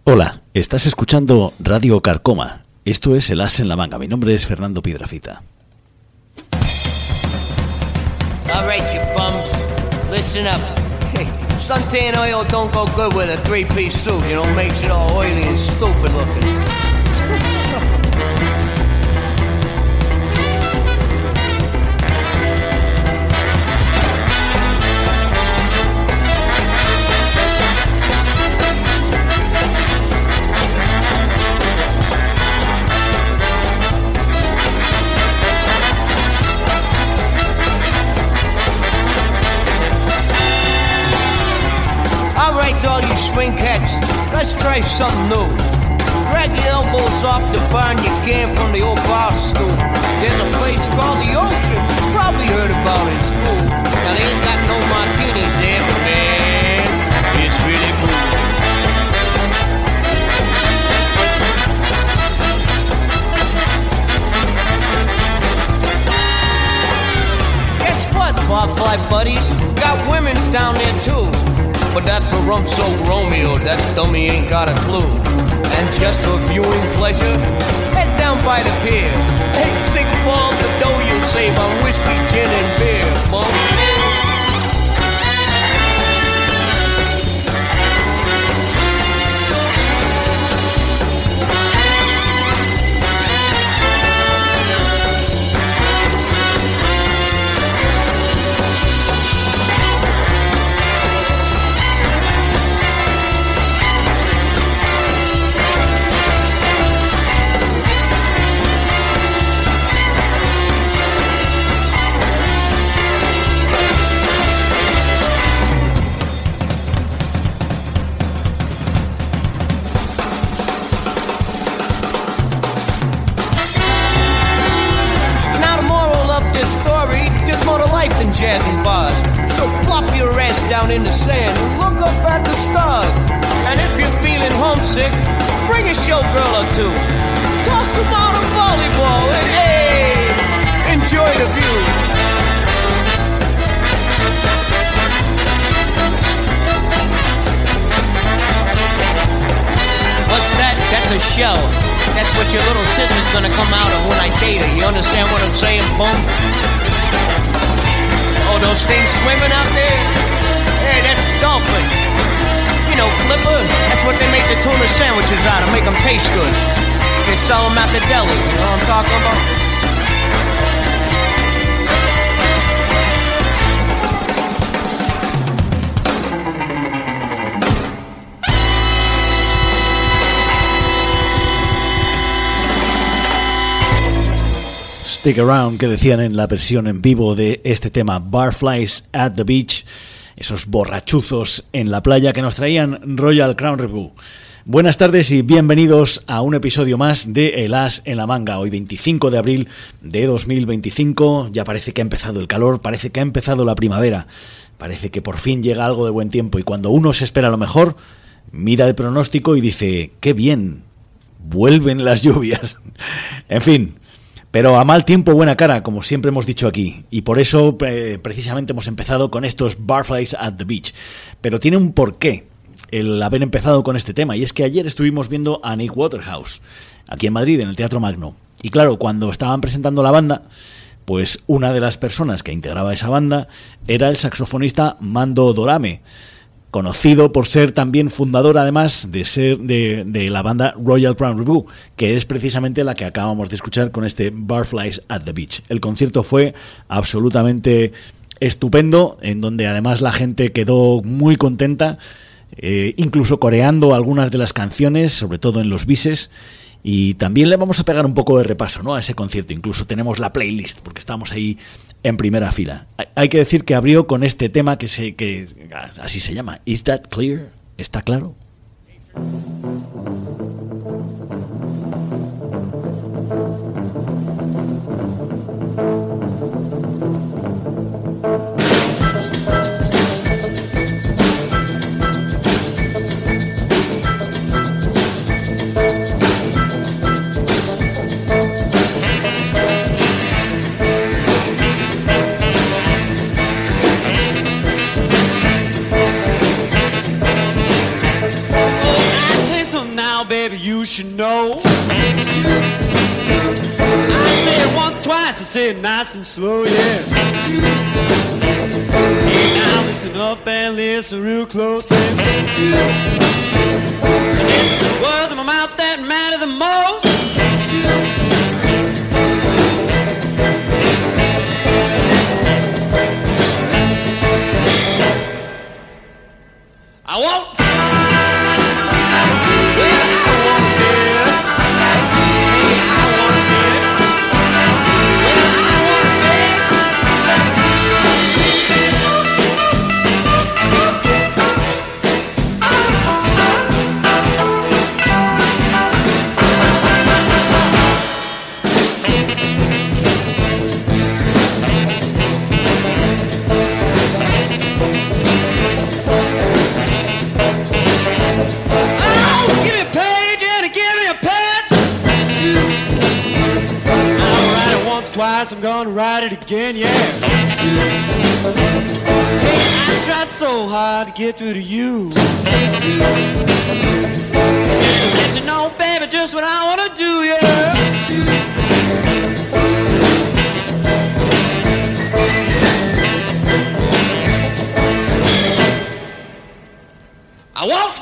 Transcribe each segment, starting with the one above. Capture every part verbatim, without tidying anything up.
Hola, estás escuchando Radio Carcoma. Esto es El As en la Manga. Mi nombre es Fernando Piedrafita. All right, you bums, listen up. Hey, suntan oil don't go good with a three-piece suit. You know, makes it all oily and stupid looking. All you swing cats, let's try something new. Drag your elbows off the bar and you can from the old bar stool. There's a place called the Ocean, you probably heard about it in school. Now they ain't got no martinis there, but man, it's really cool. Guess what, barfly buddies? Got women's down there too. But that's for Rump Soak Romeo, that dummy ain't got a clue. And just for viewing pleasure, head down by the pier. Hey, think of all the dough you'll save on whiskey, gin, and beer, folks. Jazz and bars. So plop your ass down in the sand and look up at the stars. And if you're feeling homesick, bring a showgirl or two. Toss them out a volleyball and hey, enjoy the view. What's that? That's a shell. That's what your little sister's gonna come out of when I date her. You understand what I'm saying, boom? Oh, those things swimming out there? Hey, that's dolphin. You know, flipper, that's what they make the tuna sandwiches out of, make them taste good. They sell them at the deli, you know what I'm talking about? Stick Around, que decían en la versión en vivo de este tema, Barflies at the Beach, esos borrachuzos en la playa que nos traían Royal Crown Revue. Buenas tardes y bienvenidos a un episodio más de El As en la Manga. Hoy veinticinco de abril de dos mil veinticinco, ya parece que ha empezado el calor, parece que ha empezado la primavera, parece que por fin llega algo de buen tiempo y cuando uno se espera lo mejor, mira el pronóstico y dice, ¡qué bien! Vuelven las lluvias. En fin. Pero a mal tiempo, buena cara, como siempre hemos dicho aquí. Y por eso, eh, precisamente, hemos empezado con estos Barflies at the Beach. Pero tiene un porqué el haber empezado con este tema. Y es que ayer estuvimos viendo a Nick Waterhouse, aquí en Madrid, en el Teatro Magno. Y claro, cuando estaban presentando la banda, pues una de las personas que integraba esa banda era el saxofonista Mando Dorame, conocido por ser también fundador, además de ser de, de la banda Royal Crown Revue, que es precisamente la que acabamos de escuchar con este Barflies at the Beach. El concierto fue absolutamente estupendo, en donde además la gente quedó muy contenta, eh, incluso coreando algunas de las canciones, sobre todo en los bises. Y también le vamos a pegar un poco de repaso, ¿no?, a ese concierto. Incluso tenemos la playlist, porque estamos ahí en primera fila. Hay que decir que abrió con este tema que, se, que así se llama, Is That Clear? ¿Está claro? now, baby, you should know. I say it once, twice, I say it nice and slow, yeah. Hey, now listen up and listen real close, baby. It's the words of my mouth that matter the most. I won't. Twice, I'm gonna write it again, yeah. Hey, I tried so hard to get through to you. Let you know, baby, just what I wanna do, yeah. I won't.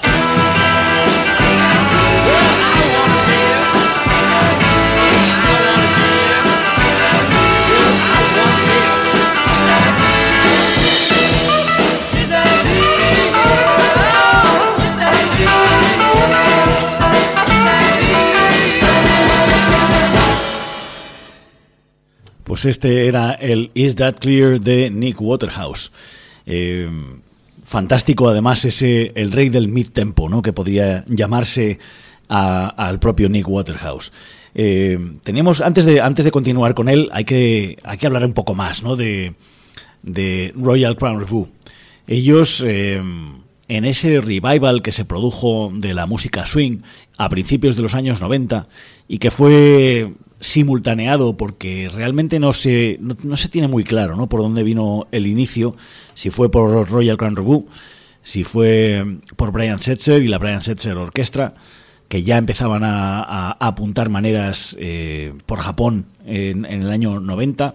Pues este era el Is That Clear de Nick Waterhouse. Eh, fantástico, además, ese el rey del mid-tempo, ¿no? Que podría llamarse a, al propio Nick Waterhouse. Eh, teníamos, antes de, antes de continuar con él, hay que, hay que hablar un poco más, ¿no? de, de Royal Crown Revue. Ellos, eh, en ese revival que se produjo de la música swing a principios de los años noventa y que fue simultaneado, porque realmente no se, no, no se tiene muy claro, ¿no? Por dónde vino el inicio, si fue por Royal Crown Revue, si fue por Brian Setzer y la Brian Setzer Orquestra, que ya empezaban a, a, a apuntar maneras eh, por Japón en, en el año noventa,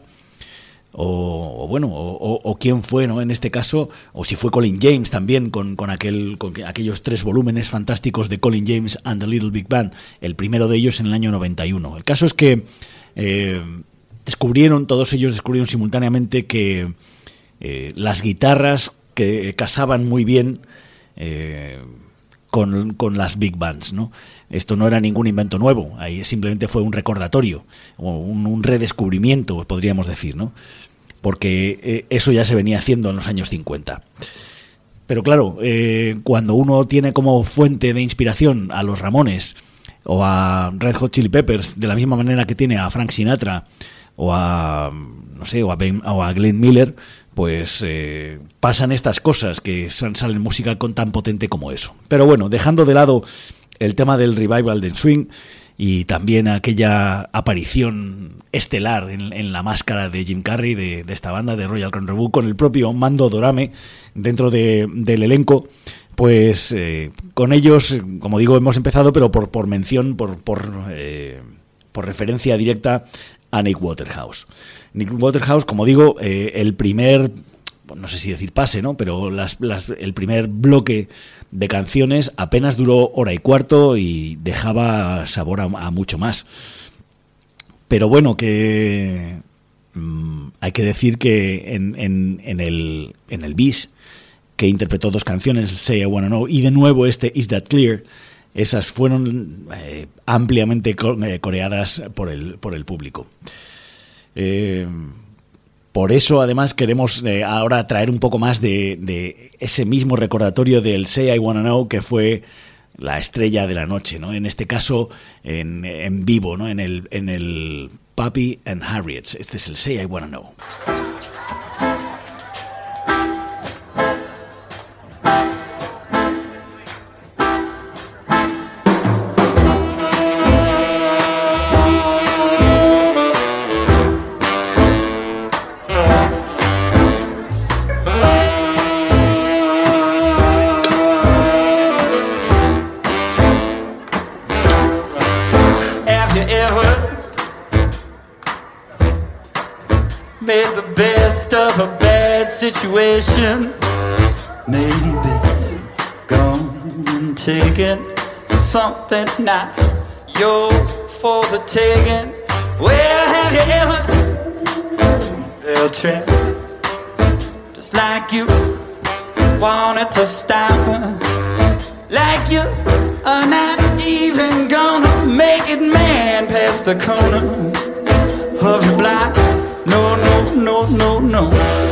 o, o bueno, o, o quién fue, ¿no? En este caso, o si fue Colin James también, con, con, aquel, con aquellos tres volúmenes fantásticos de Colin James and the Little Big Band, el primero de ellos en el año noventa y uno. El caso es que eh, descubrieron, todos ellos descubrieron simultáneamente que eh, las guitarras que casaban muy bien eh, con, con las big bands, ¿no? Esto no era ningún invento nuevo, ahí simplemente fue un recordatorio, o un, un redescubrimiento, podríamos decir, ¿no? Porque eh, eso ya se venía haciendo en los años cincuenta. Pero claro, eh, cuando uno tiene como fuente de inspiración a los Ramones o a Red Hot Chili Peppers, de la misma manera que tiene a Frank Sinatra o a, no sé, o a, ben, o a Glenn Miller, pues eh, pasan estas cosas, que salen música con tan potente como eso. Pero bueno, dejando de lado el tema del revival del swing y también aquella aparición estelar en, en la máscara de Jim Carrey de, de esta banda de Royal Crown Revue, con el propio Mando Dorame dentro de, del elenco, pues eh, con ellos, como digo, hemos empezado, pero por, por mención, por, por, eh, por referencia directa a Nick Waterhouse. Nick Waterhouse, como digo, eh, el primer, no sé si decir pase, ¿no? Pero las, las, el primer bloque de canciones apenas duró hora y cuarto y dejaba sabor a, a mucho más. Pero bueno, que mmm, hay que decir que en, en, en el en el bis, que interpretó dos canciones, Say I Wanna Know y de nuevo este Is That Clear, esas fueron eh, ampliamente co- eh, coreadas por el, por el público. Eh, por eso, además, queremos eh, ahora traer un poco más de, de ese mismo recordatorio del Say I Wanna Know, que fue la estrella de la noche, ¿no? En este caso, en, en vivo, ¿no? En el, en el Papi and Harriet. Este es el Say I Wanna Know. ever made the best of a bad situation? Maybe gone and taken something not yours for the taking. Well, have you ever felt trapped just like you wanted to stop her? Like you are not even gonna make it, man, past the corner of your block. No, no, no, no, no.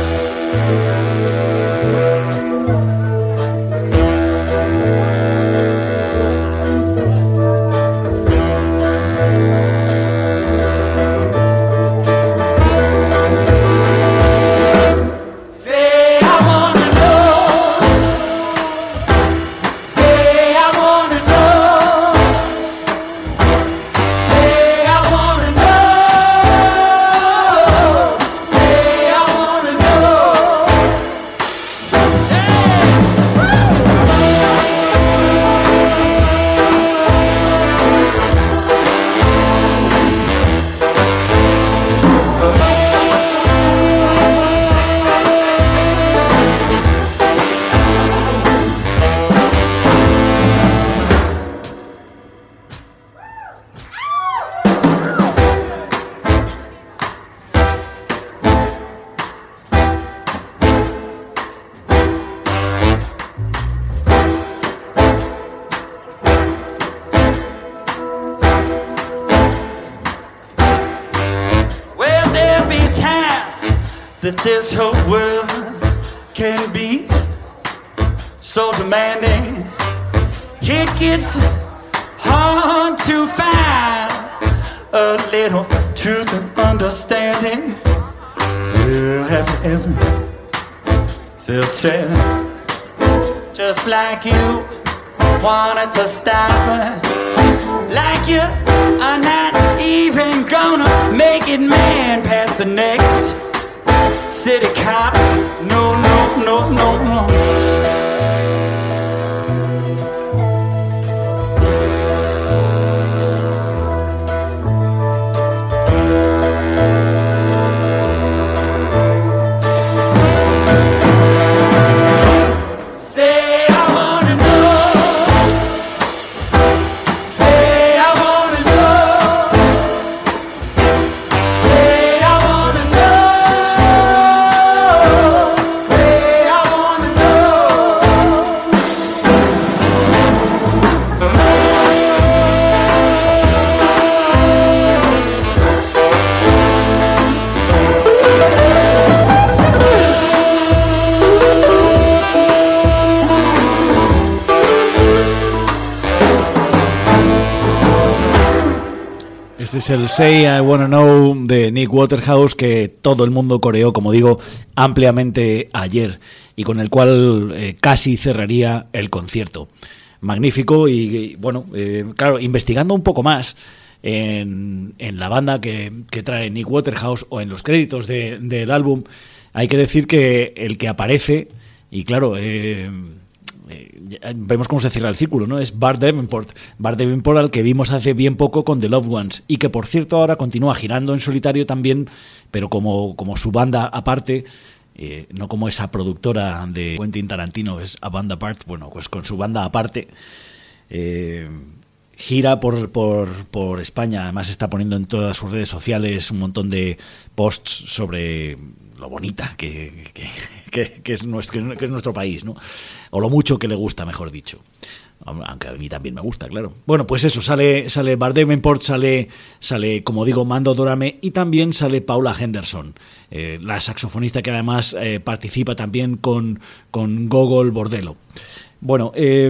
That this whole world can be so demanding. It gets hard to find a little truth and understanding. Well, have you ever felt trapped just like you wanted to stop her? Like you are not even gonna make it, man, past the next city cop. No, no, no, no, no. Este es el Say I Wanna Know de Nick Waterhouse, que todo el mundo coreó, como digo, ampliamente ayer, y con el cual eh, casi cerraría el concierto. Magnífico. Y, y bueno, eh, claro, investigando un poco más en, en la banda que, que trae Nick Waterhouse o en los créditos de, del álbum, hay que decir que el que aparece, y claro, eh, Eh, vemos cómo se cierra el círculo, ¿no? Es Bart Davenport, Bart Davenport, al que vimos hace bien poco con The Loved Ones, y que por cierto ahora continúa girando en solitario también, pero como, como su banda aparte, eh, no como esa productora de Quentin Tarantino, es A Band Apart. Bueno, pues con su banda aparte eh, gira por, por, por España. Además está poniendo en todas sus redes sociales un montón de posts sobre lo bonita que, que, que, que, es nuestro, que es nuestro país, ¿no? O lo mucho que le gusta, mejor dicho. Aunque a mí también me gusta, claro. Bueno, pues eso, sale sale Bart Davenport, sale, sale, como digo, Mando Dorame, y también sale Paula Henderson, eh, la saxofonista que además eh, participa también con, con Gogol Bordello. Bueno, eh,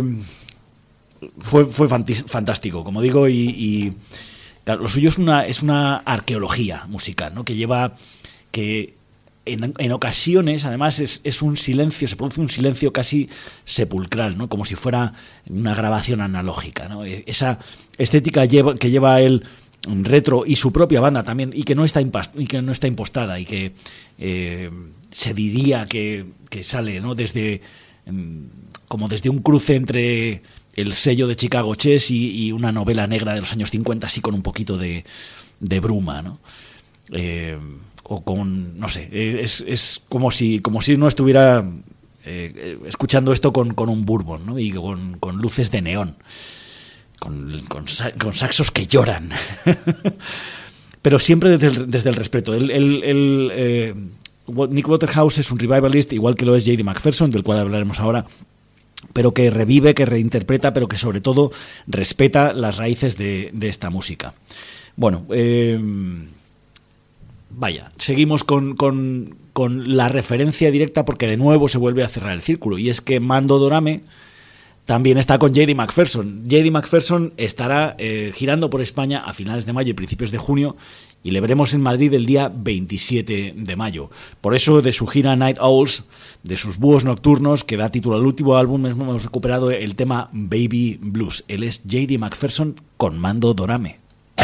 fue, fue fantástico, como digo, y, y claro, lo suyo es una, es una arqueología musical, ¿no? Que lleva... que En, en ocasiones, además, es, es un silencio, se produce un silencio casi sepulcral, ¿no? Como si fuera una grabación analógica, ¿no? Esa estética lleva, que lleva él retro, y su propia banda también, y que no está, impast, y que no está impostada, y que eh, se diría que, que sale, ¿no? Desde como desde un cruce entre el sello de Chicago Chess y, y una novela negra de los años cincuenta, así con un poquito de, de bruma, ¿no? Eh, o con, no sé, es, es como si como si uno estuviera eh, escuchando esto con, con un bourbon, ¿no? Y con, con luces de neón, con, con, con saxos que lloran, pero siempre desde el, desde el respeto. El, el, el, eh, Nick Waterhouse es un revivalist, igual que lo es J D McPherson, del cual hablaremos ahora, pero que revive, que reinterpreta, pero que sobre todo respeta las raíces de, de esta música. Bueno, eh, vaya, seguimos con, con, con la referencia directa, porque de nuevo se vuelve a cerrar el círculo, y es que Mando Dorame también está con J D McPherson. J D McPherson estará eh, girando por España a finales de mayo y principios de junio, y le veremos en Madrid el día veintisiete de mayo. Por eso, de su gira Night Owls, de sus búhos nocturnos, que da título al último álbum, hemos recuperado el tema Baby Blues. Él es J D McPherson con Mando Dorame.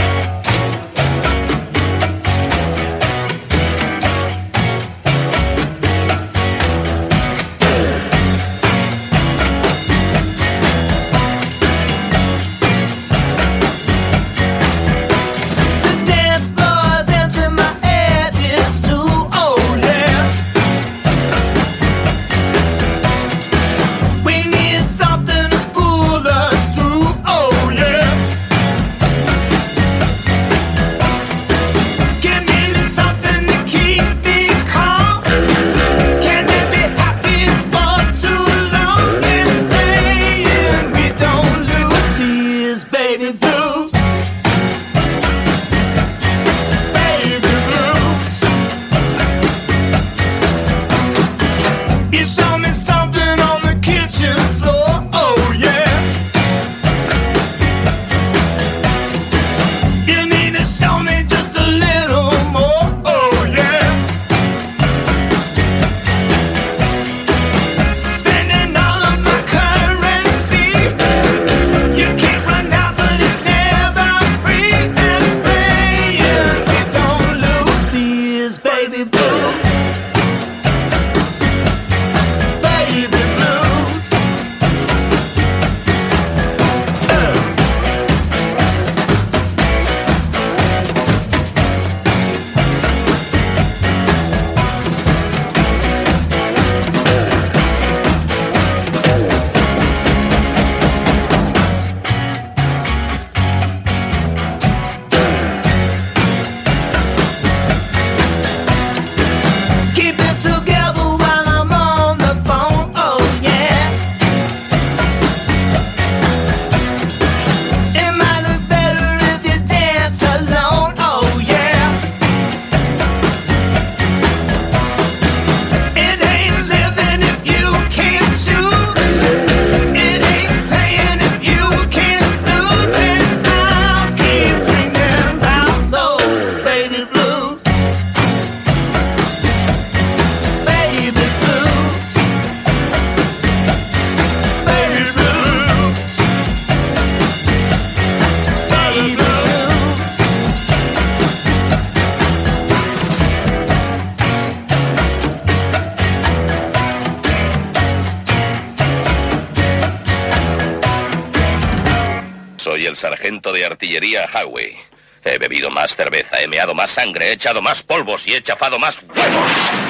Sargento de artillería Howe. He bebido más cerveza, he meado más sangre, he echado más polvos y he chafado más huevos.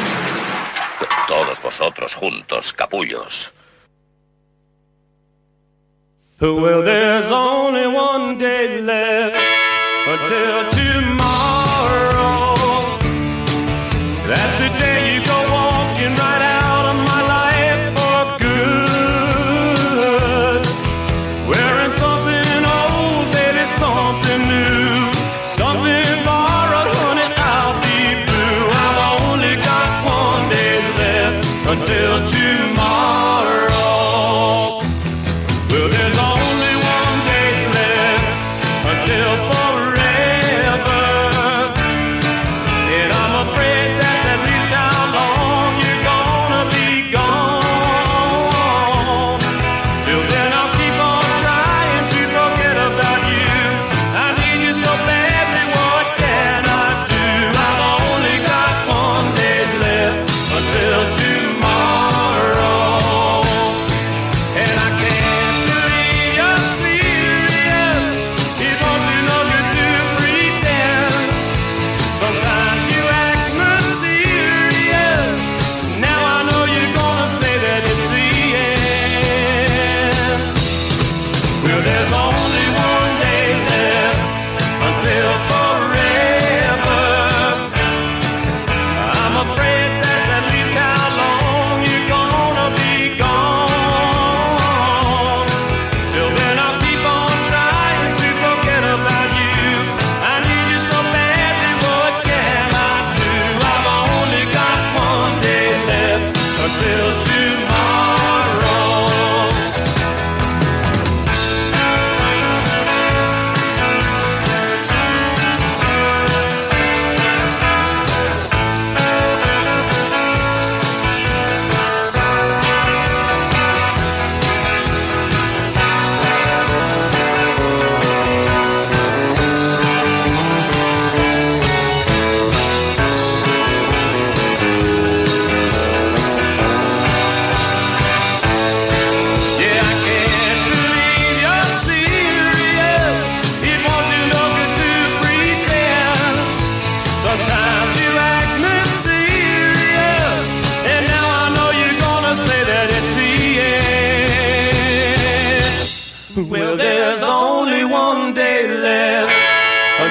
Todos vosotros juntos, capullos. Well, there's only one day left until tomorrow. That's the day you go walking right out of my life for good. Wearing something old, baby, something new. Something borrowed, honey, I'll be blue. I've only got one day left until tomorrow. Well, there's only one day left until forever.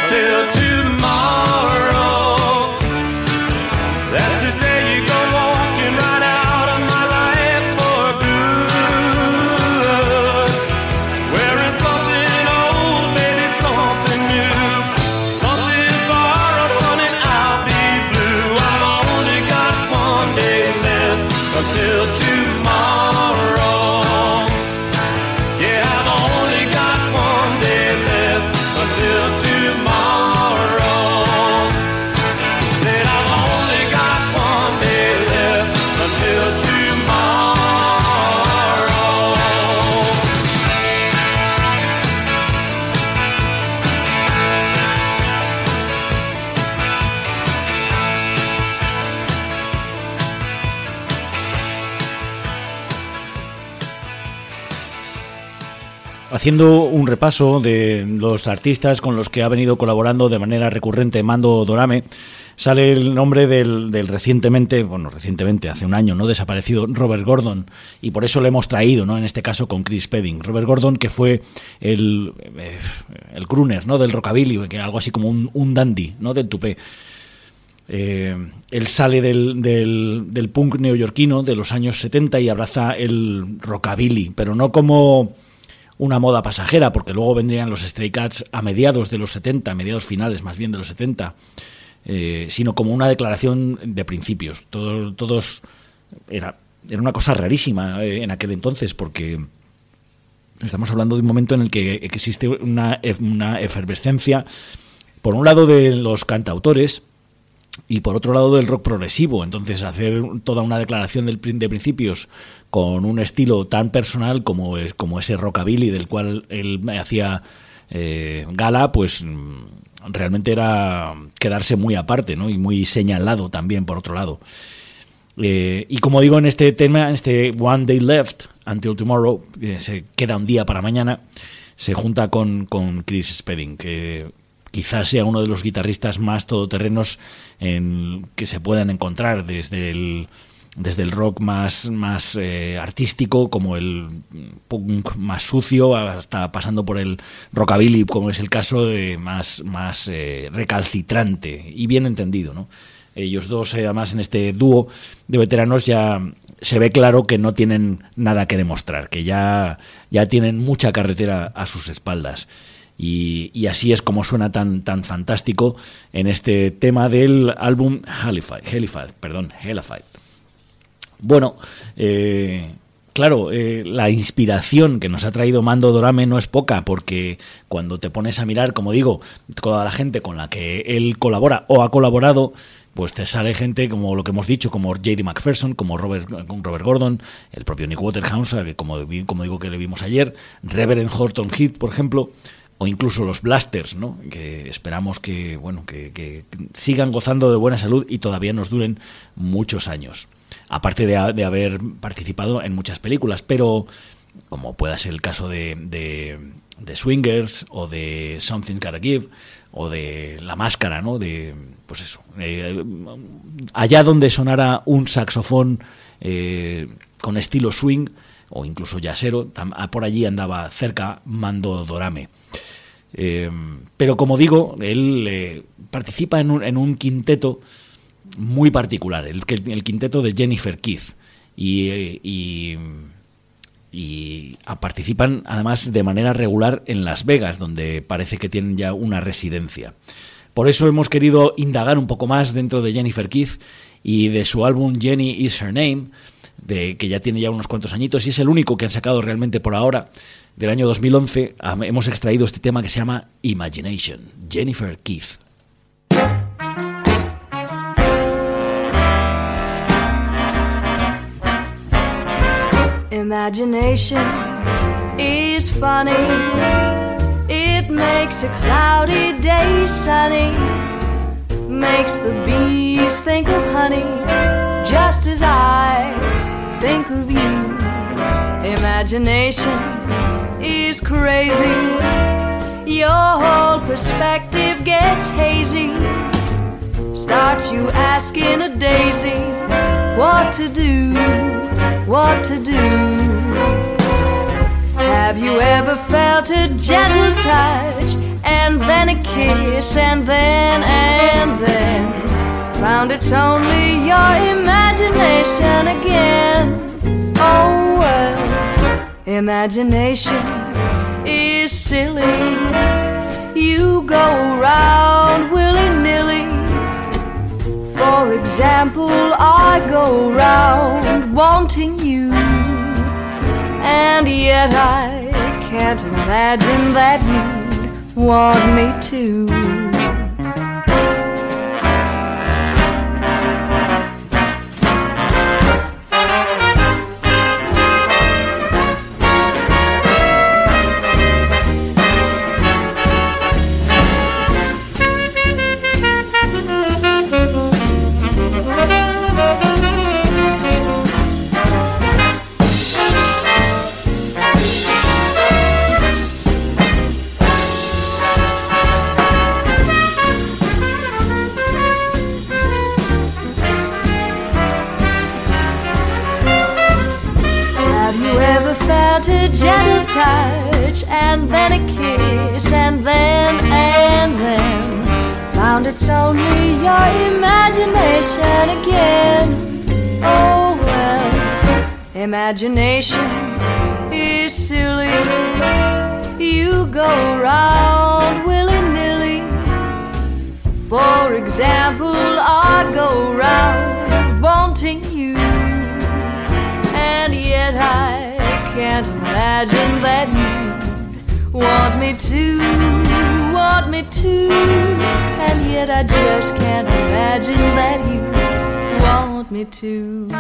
until tomorrow. That's the day you go walking right out of my life for good. Wearing something old, maybe something new, something borrowed from it, I'll be blue. I've only got one day left until tomorrow. Yeah, I've only got one day left until tomorrow. Said I've only got one day left until tomorrow. Haciendo un repaso de los artistas con los que ha venido colaborando de manera recurrente Mando Dorame, sale el nombre del, del recientemente, bueno, recientemente, hace un año, no desaparecido Robert Gordon, y por eso lo hemos traído, ¿no? En este caso con Chris Spedding. Robert Gordon, que fue el, eh, el crooner, ¿no? Del rockabilly, que era algo así como un, un dandy, ¿no? Del tupé. Eh, él sale del, del, del punk neoyorquino de los años setenta y abraza el rockabilly, pero no como una moda pasajera, porque luego vendrían los Stray Cats a mediados de los setenta, mediados finales más bien de los setenta, eh, sino como una declaración de principios. Todos, todos era, era una cosa rarísima eh, en aquel entonces, porque estamos hablando de un momento en el que existe una, una efervescencia, por un lado de los cantautores y por otro lado del rock progresivo. Entonces hacer toda una declaración del, de principios con un estilo tan personal como, como ese rockabilly del cual él hacía eh, gala, pues realmente era quedarse muy aparte, ¿no? Y muy señalado también por otro lado. Eh, y como digo, en este tema, en este One Day Left Until Tomorrow, eh, se queda un día para mañana, se junta con, con Chris Spedding, que quizás sea uno de los guitarristas más todoterrenos en, que se puedan encontrar, desde el desde el rock más, más eh, artístico, como el punk más sucio, hasta pasando por el rockabilly, como es el caso, de más, más eh, recalcitrante y bien entendido, ¿no? Ellos dos, eh, además, en este dúo de veteranos ya se ve claro que no tienen nada que demostrar, que ya, ya tienen mucha carretera a sus espaldas. Y, y así es como suena tan, tan fantástico en este tema del álbum Hellified, Hellified, perdón, Hellified. Bueno, eh, claro, eh, la inspiración que nos ha traído Mando Dorame no es poca, porque cuando te pones a mirar, como digo, toda la gente con la que él colabora o ha colaborado, pues te sale gente como lo que hemos dicho, como J D McPherson, como Robert, Robert Gordon, el propio Nick Waterhouse, que como, como digo que le vimos ayer, Reverend Horton Heat, por ejemplo, o incluso los Blasters, ¿no? Que esperamos que, bueno, que, que sigan gozando de buena salud y todavía nos duren muchos años. Aparte de, de haber participado en muchas películas, pero como pueda ser el caso de, de, de Swingers o de Something's Gotta Give o de La Máscara, ¿no? De, pues eso, eh, allá donde sonara un saxofón eh, con estilo swing o incluso jazzero, tam, por allí andaba cerca Mando Dorame. Eh, pero como digo, él eh, participa en un, en un quinteto muy particular, el, el quinteto de Jennifer Keith, y, y, y participan además de manera regular en Las Vegas, donde parece que tienen ya una residencia. Por eso hemos querido indagar un poco más dentro de Jennifer Keith y de su álbum Jenny Is Her Name, de, que ya tiene ya unos cuantos añitos y es el único que han sacado realmente por ahora, del año dos mil once. Hemos extraído este tema que se llama Imagination, Jennifer Keith. Imagination is funny. It makes a cloudy day sunny. Makes the bees think of honey, just as I think of you. Imagination is crazy. Your whole perspective gets hazy. Starts you asking a daisy what to do, what to do. Have you ever felt a gentle touch and then a kiss, and then, and then found it's only your imagination again. Oh well, imagination is silly. You go round willy-nilly. For example, I go round wanting you, and yet I can't imagine that you'd want me to. A gentle touch, and then a kiss, and then, and then found it's only your imagination again. Oh well, imagination is silly. You go round willy-nilly. For example, I go round wanting you, and yet I can't imagine that you want me to, want me to, and yet I just can't imagine that you want me to.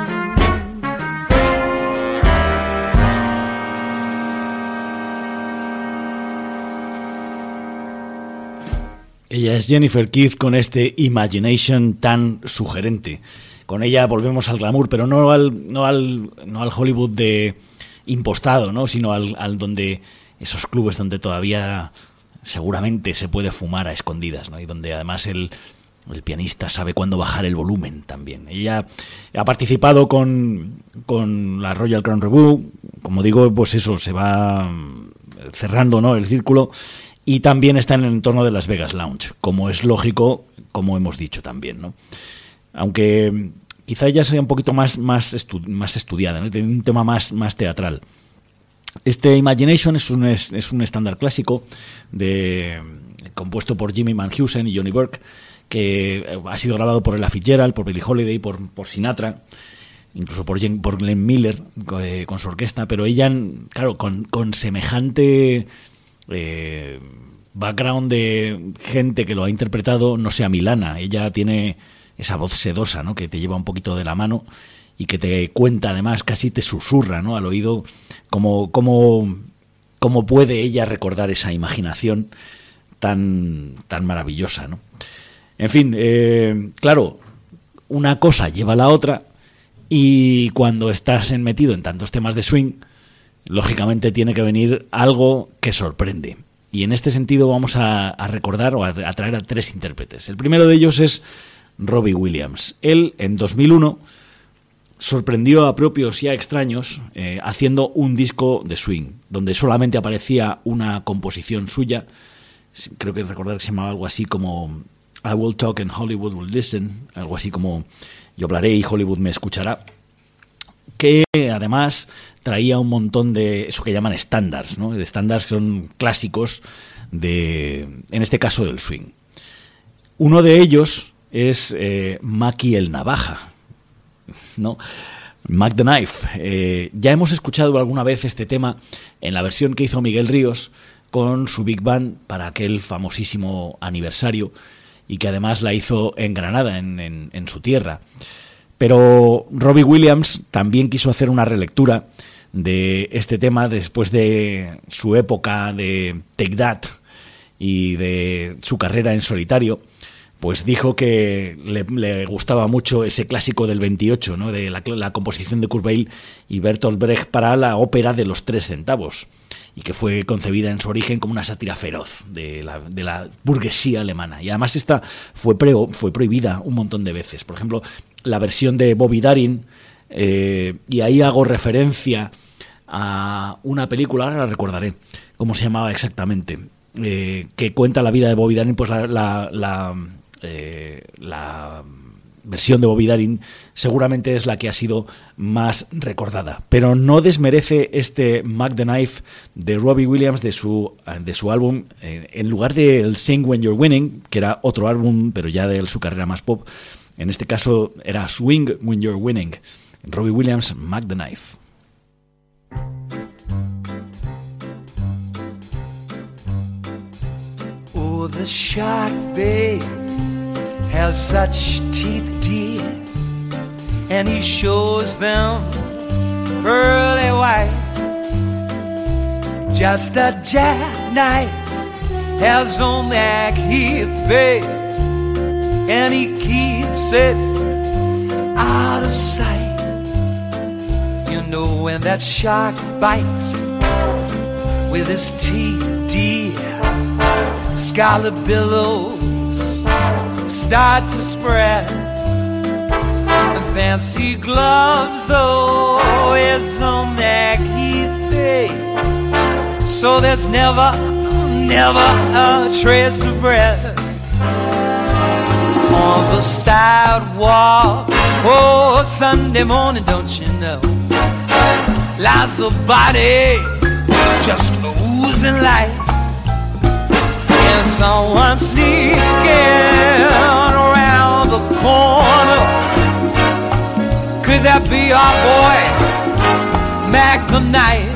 Ella es Jennifer Keith con este Imagination tan sugerente. Con ella volvemos al glamour, pero no al, no al, no al Hollywood de impostado, ¿no? Sino al, al donde esos clubes donde todavía seguramente se puede fumar a escondidas, ¿no? Y donde además el, el pianista sabe cuándo bajar el volumen también. Ella ha participado con, con la Royal Crown Revue, como digo, pues eso, se va cerrando, ¿no?, el círculo, y también está en el entorno de Las Vegas Lounge, como es lógico, como hemos dicho también, ¿no? Aunque quizá ella sea un poquito más, más, estu- más estudiada, ¿no? Tiene un tema más, más teatral. Este Imagination es un, es, es un estándar clásico de, compuesto por Jimmy Manhusen y Johnny Burke, que ha sido grabado por Ella Fitzgerald, por Billie Holiday, por, por Sinatra, incluso por, Jen, por Glenn Miller eh, con su orquesta, pero ella, claro, con, con semejante eh, background de gente que lo ha interpretado, no sea milana. Ella tiene esa voz sedosa, ¿no?, que te lleva un poquito de la mano y que te cuenta, además, casi te susurra, ¿no?, al oído cómo, cómo, cómo puede ella recordar esa imaginación tan, tan maravillosa, ¿no? En fin, eh, claro, una cosa lleva a la otra, y cuando estás metido en tantos temas de swing, lógicamente tiene que venir algo que sorprende. Y en este sentido vamos a, a recordar o a, a traer a tres intérpretes. El primero de ellos es Robbie Williams. Él, en dos mil uno, sorprendió a propios y a extraños eh, haciendo un disco de swing, donde solamente aparecía una composición suya. Creo que recordar que se llamaba algo así como I Will Talk and Hollywood Will Listen, algo así como Yo hablaré y Hollywood me escuchará, que además traía un montón de eso que llaman estándares, ¿no? De estándares que son clásicos de, en este caso, del swing. Uno de ellos es eh, Mackie el Navaja, ¿no? Mac the Knife. Eh, ya hemos escuchado alguna vez este tema en la versión que hizo Miguel Ríos con su Big Band para aquel famosísimo aniversario, y que además la hizo en Granada, en, en, en su tierra. Pero Robbie Williams también quiso hacer una relectura de este tema después de su época de Take That y de su carrera en solitario. Pues dijo que le, le gustaba mucho ese clásico del veintiocho, ¿no?, de la, la composición de Kurt Weill y Bertolt Brecht para la ópera de los tres centavos, y que fue concebida en su origen como una sátira feroz de la, de la burguesía alemana. Y además esta fue, pre, fue prohibida un montón de veces. Por ejemplo, la versión de Bobby Darin, eh, y ahí hago referencia a una película, ahora la recordaré cómo se llamaba exactamente, eh, que cuenta la vida de Bobby Darin, pues la, la, la, eh, la versión de Bobby Darin seguramente es la que ha sido más recordada, pero no desmerece este Mac the Knife de Robbie Williams de su, de su álbum, eh, en lugar del Sing When You're Winning, que era otro álbum pero ya de su carrera más pop. En este caso era Swing When You're Winning. Robbie Williams, Mac the Knife. Oh, the shark, babe, has such teeth, dear, and he shows them pearly white. Just a jackknife has on that heat, babe, and he keeps it out of sight. You know when that shark bites with his teeth, dear, scarlet billows start to spread, and fancy gloves, though, is on that heat, babe, so there's never, never a trace of breath on the sidewalk. Oh, Sunday morning, don't you know, lies a body just oozing light, and someone sneaking around the corner. Could that be our boy, Mac the Knife?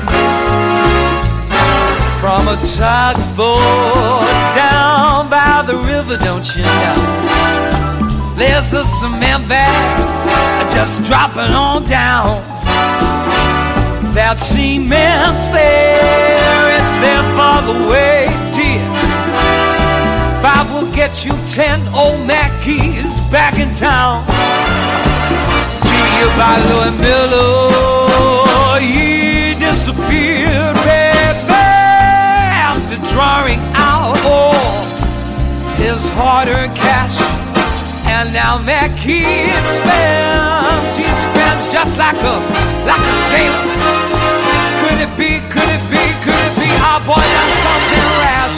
From a tugboat down by the river, don't you know, there's a cement bag just dropping on down. That cement's there, it's there for the way, dear. Five will get you ten old Mackeys back in town. Gee, by Louis Miller, he disappeared, baby, after drawing out all his hard-earned cash. And now Mackey spends, he spends just like a, like a sailor. Could it be, could it be, could it be our boy done something rash?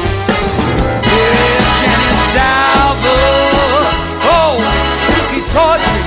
Yeah, Janet Dalver, oh, Suki Tawdry.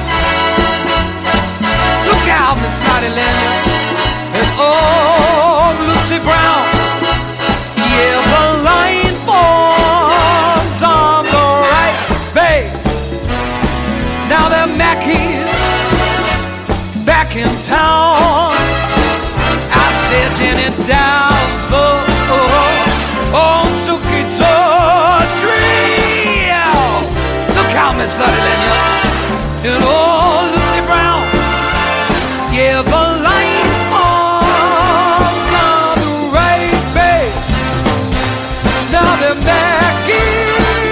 Look out, Miss Lottie Lenya, and oh, Lucy Brown. Yeah, the line forms on the right, babe. Now the Mackeys back in town. I said Jenny Dalver, oh, oh, Suki Tawdry. Look out, Miss Lottie Lenya, and oh, Lucy Brown. Yeah, the line forms on the right, babe. Now the Mackeys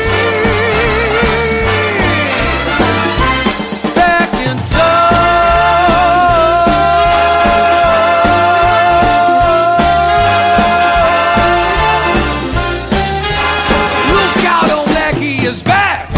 back in town. Look out, old Mackie is back.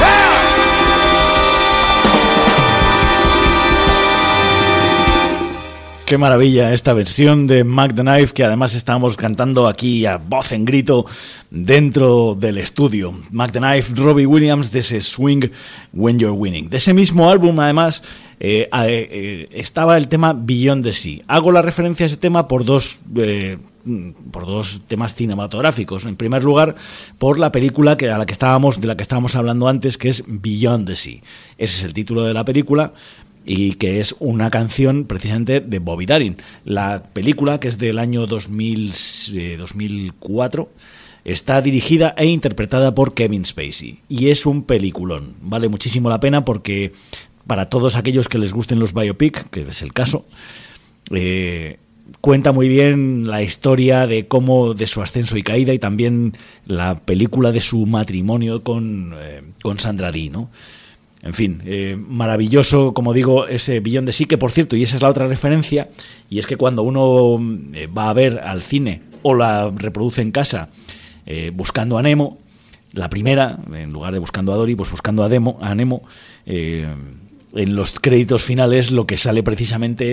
Qué maravilla esta versión de Mac the Knife, que además estábamos cantando aquí a voz en grito dentro del estudio. Mac the Knife, Robbie Williams, de ese Swing When You're Winning. De ese mismo álbum, además, eh, eh, estaba el tema Beyond the Sea. Hago la referencia a ese tema por dos, eh, por dos temas cinematográficos. En primer lugar, por la película que, a la que estábamos, de la que estábamos hablando antes, que es Beyond the Sea. Ese es el título de la película, y que es una canción precisamente de Bobby Darin. La película, que es del año dos mil, eh, dos mil cuatro, está dirigida e interpretada por Kevin Spacey, y es un peliculón. Vale muchísimo la pena, porque para todos aquellos que les gusten los biopic, que es el caso, eh, cuenta muy bien la historia de cómo, de su ascenso y caída, y también la película de su matrimonio con, eh, con Sandra Dee, ¿no? En fin, eh, maravilloso, como digo, ese Beyond the Sea, que por cierto, y esa es la otra referencia, y es que cuando uno eh, va a ver al cine o la reproduce en casa, eh, Buscando a Nemo, la primera, en lugar de Buscando a Dory, pues Buscando a, Demo, a Nemo, eh, en los créditos finales lo que sale precisamente es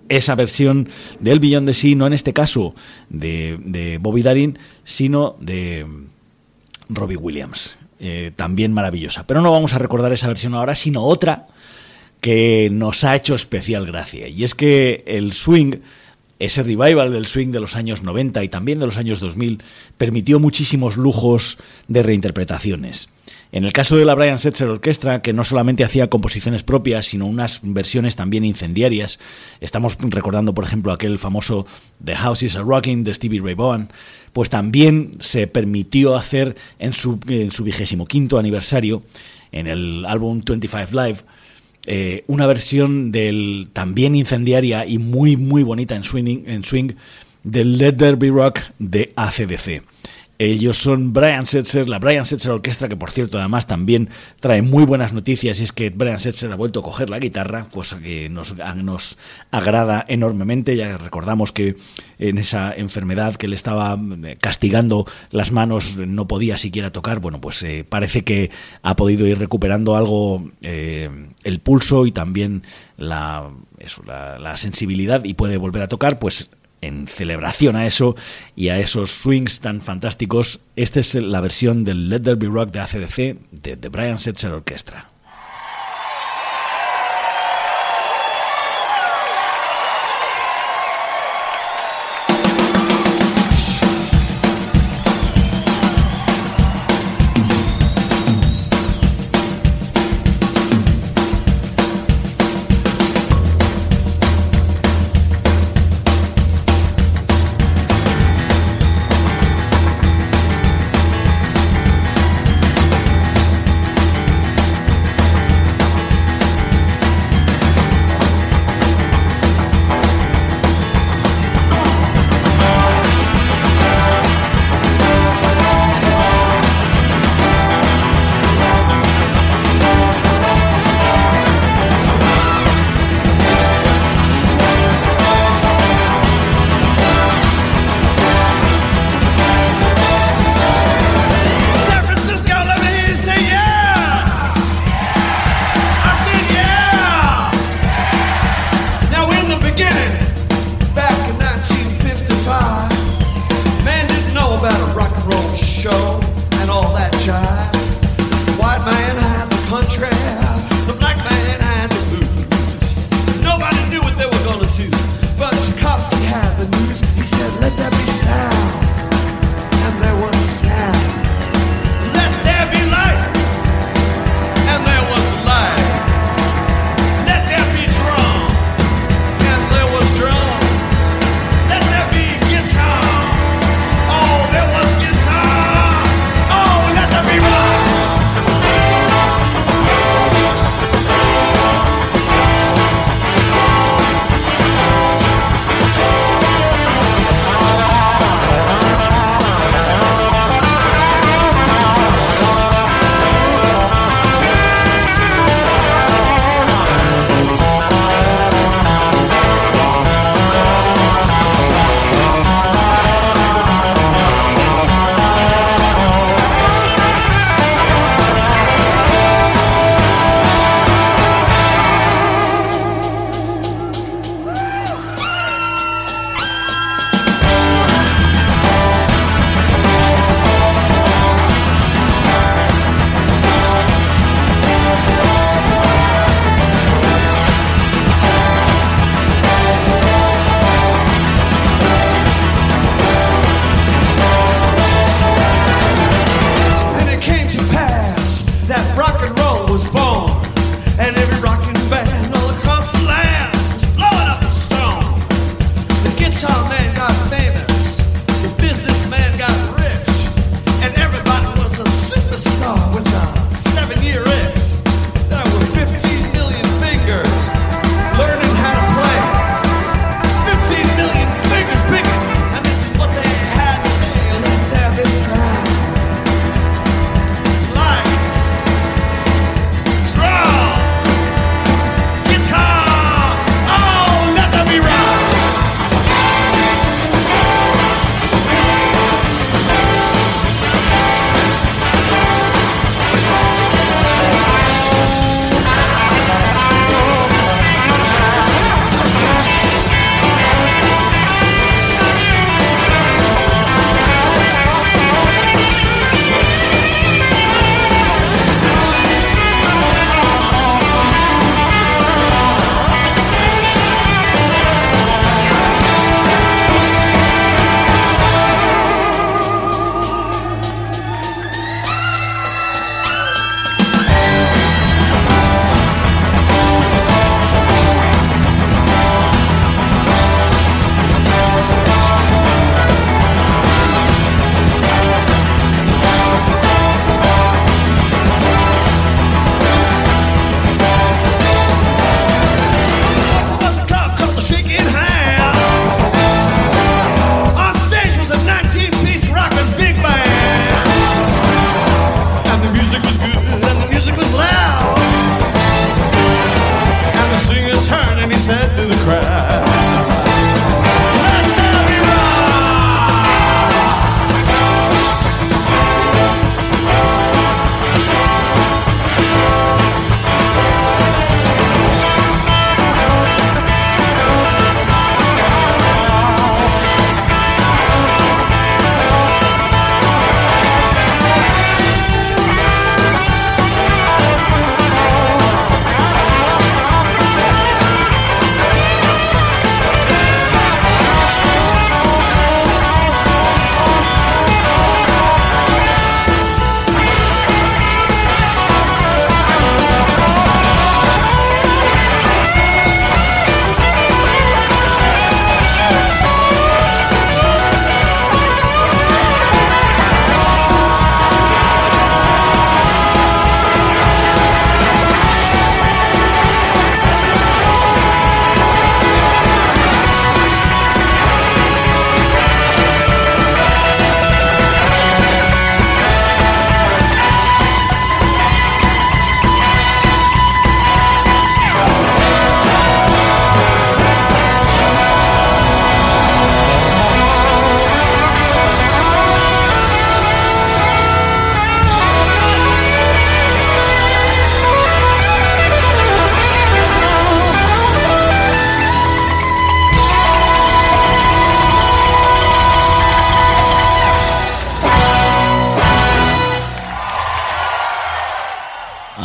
esa versión del Beyond the Sea, no en este caso de, de Bobby Darin, sino de Robbie Williams, eh, también maravillosa. Pero no vamos a recordar esa versión ahora, sino otra que nos ha hecho especial gracia, y es que el swing, ese revival del swing de los años noventa y también de los años dos mil, permitió muchísimos lujos de reinterpretaciones. En el caso de la Brian Setzer Orchestra, que no solamente hacía composiciones propias, sino unas versiones también incendiarias, estamos recordando, por ejemplo, aquel famoso The House is a Rockin' de Stevie Ray Vaughan, pues también se permitió hacer en su, en su vigésimo quinto aniversario, en el álbum veinticinco Live, eh, una versión del también incendiaria y muy, muy bonita en swing, en swing del Let There Be Rock de A C D C. Ellos son Brian Setzer, la Brian Setzer Orchestra, que por cierto además también trae muy buenas noticias, y es que Brian Setzer ha vuelto a coger la guitarra, cosa que nos, nos agrada enormemente. Ya recordamos que en esa enfermedad que le estaba castigando las manos no podía siquiera tocar. Bueno, pues eh, parece que ha podido ir recuperando algo eh, el pulso y también la, eso, la, la sensibilidad, y puede volver a tocar. Pues en celebración a eso y a esos swings tan fantásticos, esta es la versión del Let There Be Rock de A C D C de The Brian Setzer Orchestra.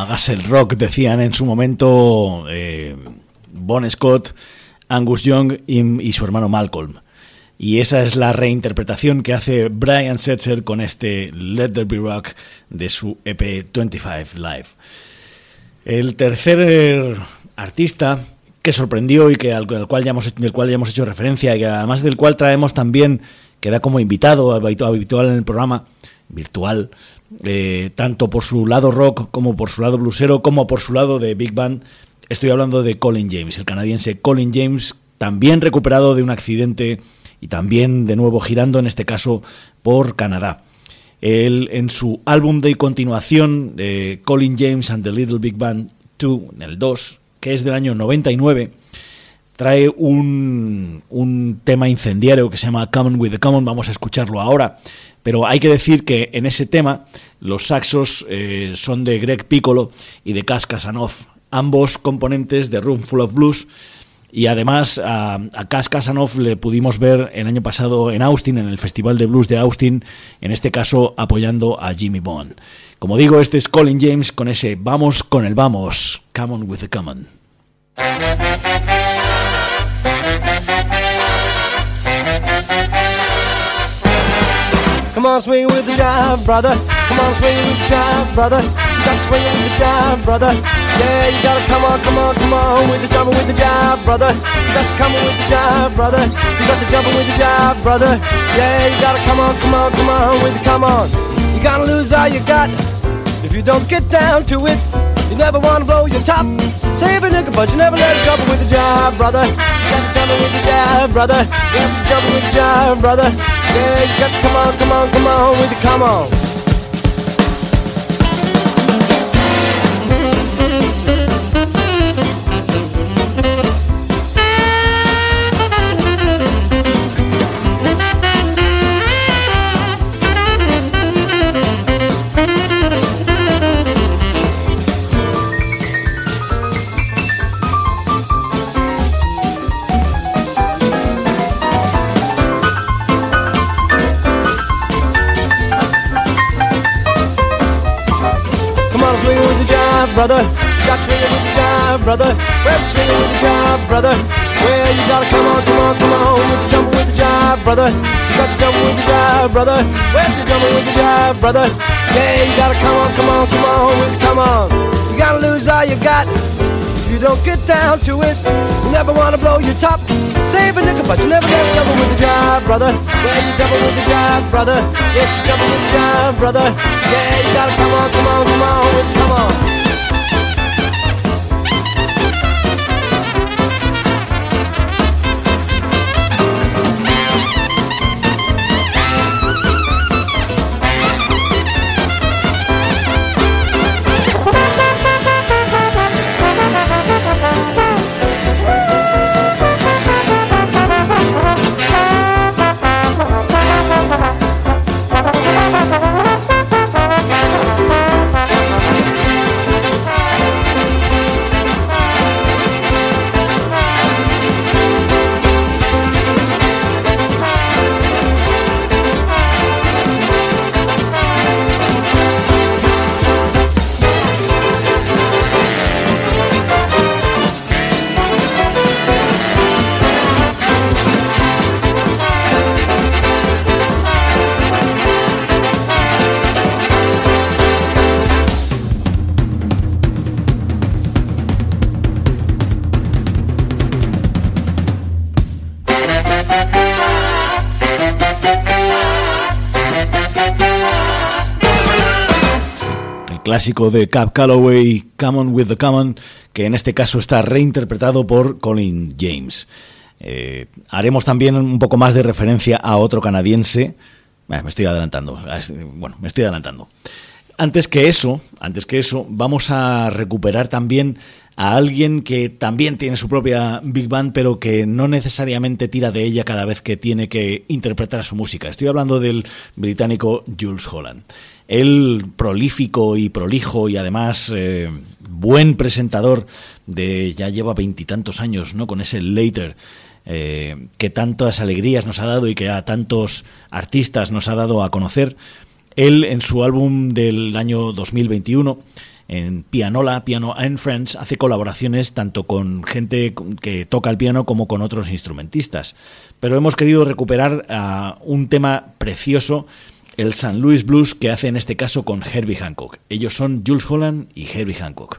hagas el rock, decían en su momento eh, Bon Scott, Angus Young y, y su hermano Malcolm. Y esa es la reinterpretación que hace Brian Setzer con este Let There Be Rock de su E P veinticinco Live. El tercer artista que sorprendió y que al, al cual ya hemos, del cual ya hemos hecho referencia y que además del cual traemos también, queda como invitado habitual en el programa, virtual, eh, tanto por su lado rock como por su lado bluesero como por su lado de big band. Estoy hablando de Colin James, el canadiense Colin James, también recuperado de un accidente y también de nuevo girando, en este caso por Canadá. Él, en su álbum de continuación, eh, Colin James and the Little Big Band dos, en el dos, que es del año noventa y nueve, trae un, un tema incendiario que se llama Common with the Common. Vamos a escucharlo ahora, pero hay que decir que en ese tema los saxos eh, son de Greg Piccolo y de Cass Kasanoff, ambos componentes de Room Full of Blues. Y además a, a Cass Kasanoff le pudimos ver el año pasado en Austin, en el Festival de Blues de Austin, en este caso apoyando a Jimmy Bond. Como digo, este es Colin James con ese Vamos con el Vamos, Come on with the Common. Come on, swing with the jive, brother. Come on, swing with the jive, brother. You got to swing with the jive, brother. Yeah, you gotta come on, come on, come on with the jumping with the jive, brother. You got to come on with the jive, brother. You got to jumping with the jive, brother. Yeah, you gotta come on, come on, come on with the come on. You gotta lose all you got if you don't get down to it. You never wanna blow your top. Save a nigga, but you never let it jump with the jive, brother. You got to jump with the jive, brother. You got to jump with the jive, brother. Yeah, you got to come on, come on, come on with the come on. Brother, you got to swing it with the jive, brother. Well, swing it with the jive, brother. Well, you gotta come on, come on, come on with the jumping with the jive, brother. You got to jump with the jive, brother. Well, you're jumping with the jive, brother. Yeah, you gotta come on, come on, come on with the come on. You gotta lose all you got if you don't get down to it. You never wanna blow your top. Save a nigga, but you never get jumping with the jive, brother. Well, you're jumping with the jive, brother. Yes, you're jumping with the jive, brother. Yeah, you gotta come on, come on, come on with the come on. Clásico de Cab Calloway, Come On With The Common, que en este caso está reinterpretado por Colin James. Eh, haremos también un poco más de referencia a otro canadiense. Eh, me estoy adelantando. Bueno, me estoy adelantando. Antes que eso, antes que eso, vamos a recuperar también a alguien que también tiene su propia big band, pero que no necesariamente tira de ella cada vez que tiene que interpretar su música. Estoy hablando del británico Jools Holland. El prolífico y prolijo y además eh, buen presentador de ya lleva veintitantos años, ¿no? Con ese Later eh, que tantas alegrías nos ha dado y que a tantos artistas nos ha dado a conocer. Él en su álbum del año dos mil veintiuno, En Pianola, Piano and Friends, hace colaboraciones tanto con gente que toca el piano como con otros instrumentistas. Pero hemos querido recuperar uh, un tema precioso, el Saint Louis Blues, que hace en este caso con Herbie Hancock. Ellos son Jools Holland y Herbie Hancock.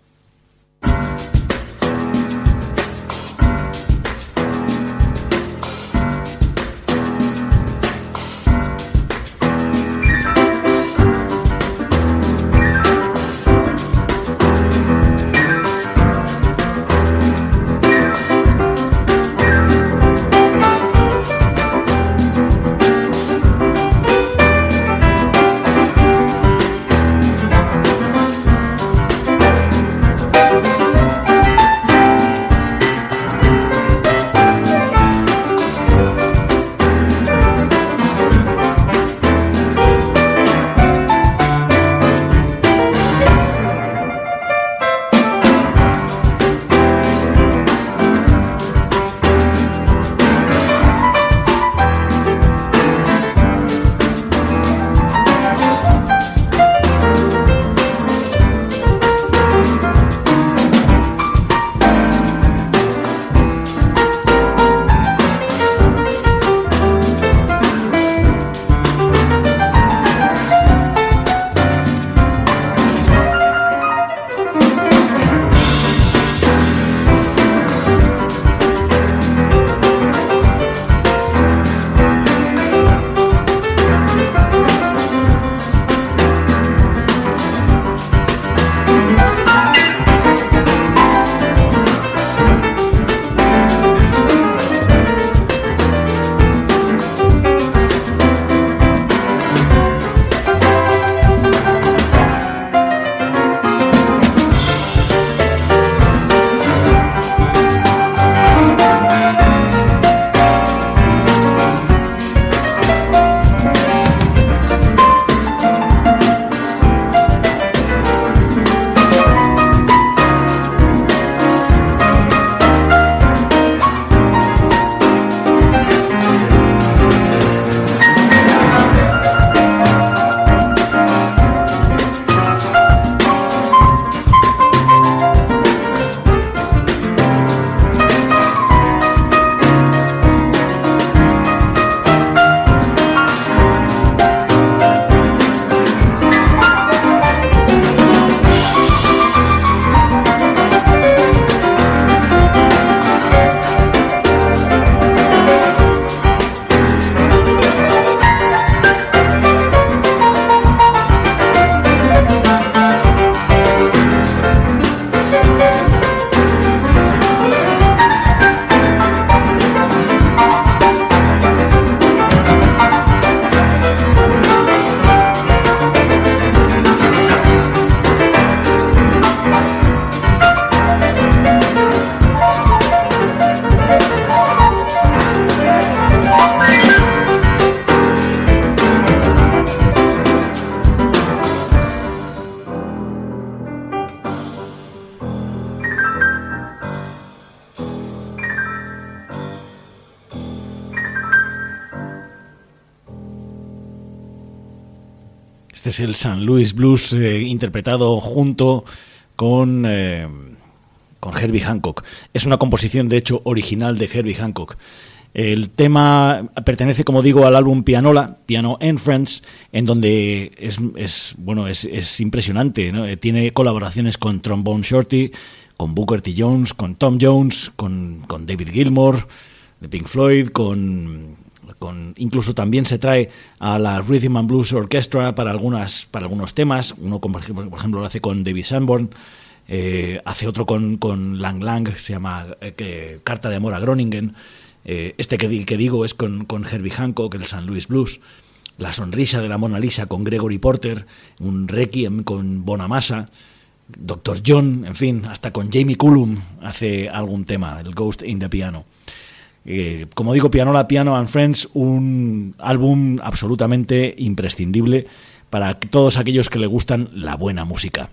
Este es el Saint Louis Blues eh, interpretado junto con, eh, con Herbie Hancock. Es una composición, de hecho, original de Herbie Hancock. El tema pertenece, como digo, al álbum Pianola, Piano and Friends, en donde es, es bueno es, es impresionante, ¿no? Tiene colaboraciones con Trombone Shorty, con Booker T. Jones, con Tom Jones, con, con David Gilmour de Pink Floyd, con... Con, incluso también se trae a la Rhythm and Blues Orchestra para algunas para algunos temas. Uno, como, por ejemplo, lo hace con David Sanborn, eh, hace otro con, con Lang Lang, se llama eh, Carta de Amor a Groningen. Eh, este que, que digo es con, con Herbie Hancock, el Saint Louis Blues. La sonrisa de la Mona Lisa con Gregory Porter, un Requiem con Bonamassa, doctor John, en fin, hasta con Jamie Cullum hace algún tema, el Ghost in the Piano. Eh, como digo, Pianola, Piano and Friends, un álbum absolutamente imprescindible para todos aquellos que le gustan la buena música.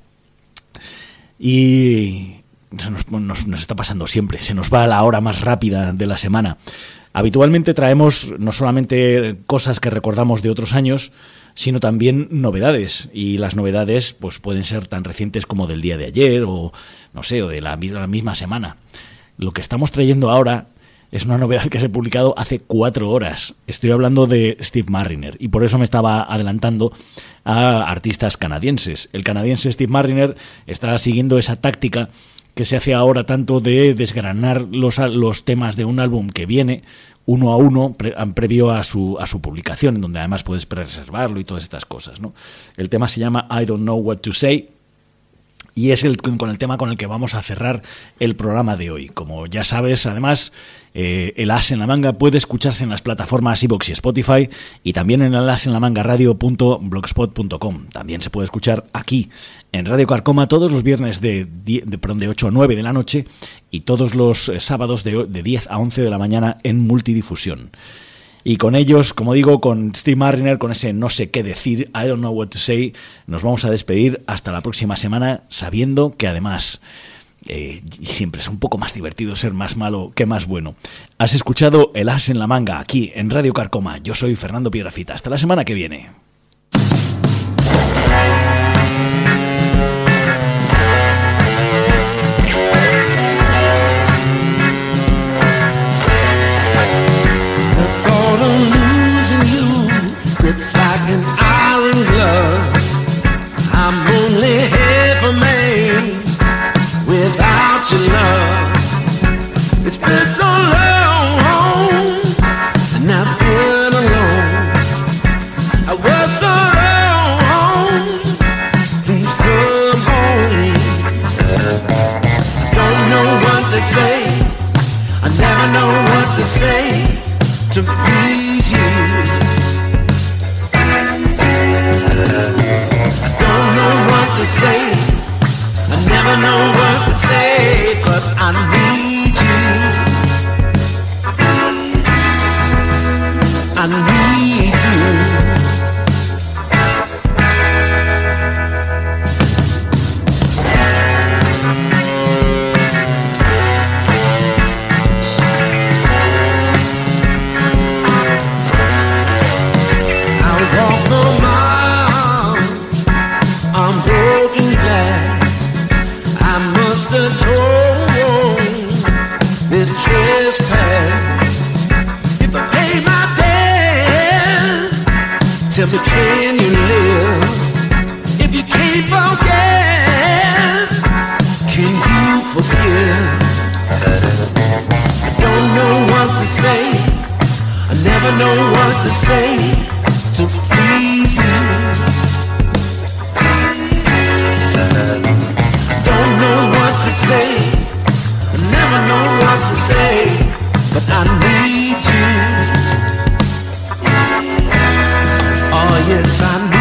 Y nos, nos, nos está pasando siempre, se nos va la hora más rápida de la semana. Habitualmente traemos no solamente cosas que recordamos de otros años, sino también novedades. Y las novedades pues pueden ser tan recientes como del día de ayer o, no sé, o de la, la misma semana. Lo que estamos trayendo ahora es una novedad que se ha publicado hace cuatro horas. Estoy hablando de Steve Marriner y por eso me estaba adelantando a artistas canadienses. El canadiense Steve Marriner está siguiendo esa táctica que se hace ahora tanto de desgranar los, los temas de un álbum que viene uno a uno pre, previo a su, a su publicación, en donde además puedes preservarlo y todas estas cosas, ¿no? El tema se llama I Don't Know What to Say. Y es el, con el tema con el que vamos a cerrar el programa de hoy. Como ya sabes, además, eh, el As en la Manga puede escucharse en las plataformas iVoox y Spotify y también en el as en la manga radio punto blogspot punto com. También se puede escuchar aquí en Radio Carcoma todos los viernes de, de, perdón, de ocho a nueve de la noche y todos los eh, sábados de, de diez a once de la mañana en multidifusión. Y con ellos, como digo, con Steve Marriner, con ese no sé qué decir, I don't know what to say, nos vamos a despedir hasta la próxima semana, sabiendo que además eh, siempre es un poco más divertido ser más malo que más bueno. Has escuchado El As en la Manga aquí en Radio Carcoma. Yo soy Fernando Piedrafita. Hasta la semana que viene. Grips like an iron glove. I'm only half a man without your love. It's been so long, and I've been alone. I was so long, please come home. Don't know what to say, I never know what to say to please you. Don't know what to say, I never know what to say, but I need you. I need you. Tell me, can you live? If you can't forget, can you forgive? I don't know what to say, I never know what to say to please you. I don't know what to say, I never know what to say, but I need you. Oh yes, I know.